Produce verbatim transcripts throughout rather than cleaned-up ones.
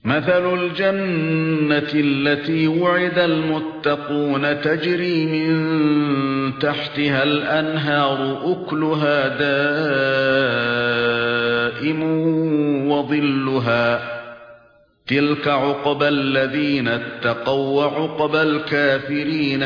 مثل الجنة التي وعد المتقون تجري من تحتها الأنهار أكلها دائم وظلها تلك عقبى الذين اتقوا وعقبى الكافرين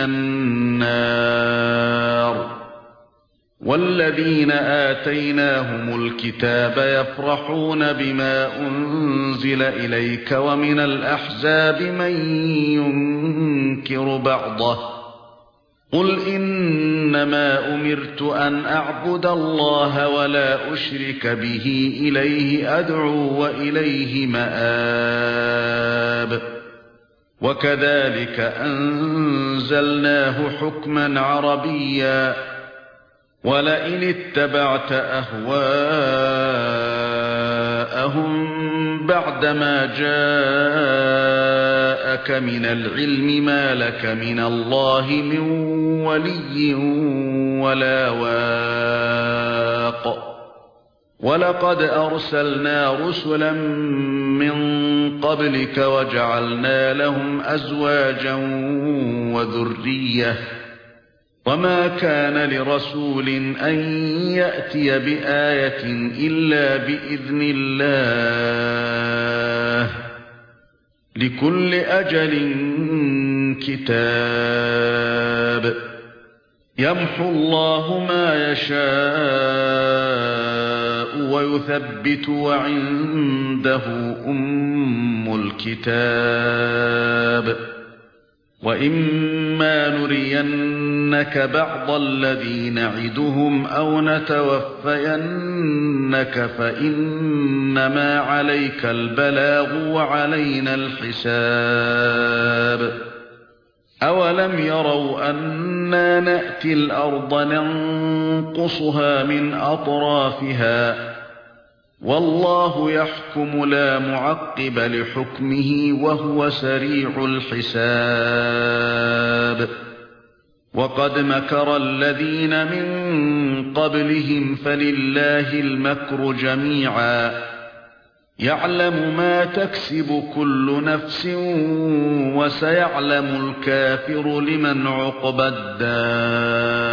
النار والذين آتيناهم الكتاب يفرحون بما أنزل إليك ومن الأحزاب من ينكر بعضه قل إنما أمرت أن أعبد الله ولا أشرك به إليه أدعو وإليه مآب وكذلك أنزلناه حكما عربيا ولئن اتبعت أهواءهم بعدما جاءك من العلم ما لك من الله من ولي ولا واق ولقد أرسلنا رسلا من قبلك وجعلنا لهم أزواجا وذرية وما كان لرسول أن يأتي بآية إلا بإذن الله لكل أجل كتاب يمحو الله ما يشاء ويثبت وعنده أم الكتاب وإما نرينك بعض الذي نعدهم أو نتوفينك فإنما عليك البلاغ وعلينا الحساب أولم يروا أنا نأتي الأرض ننقصها من أطرافها والله يحكم لا معقب لحكمه وهو سريع الحساب وقد مكر الذين من قبلهم فلله المكر جميعا يعلم ما تكسب كل نفس وسيعلم الكافر لمن عقبى الدار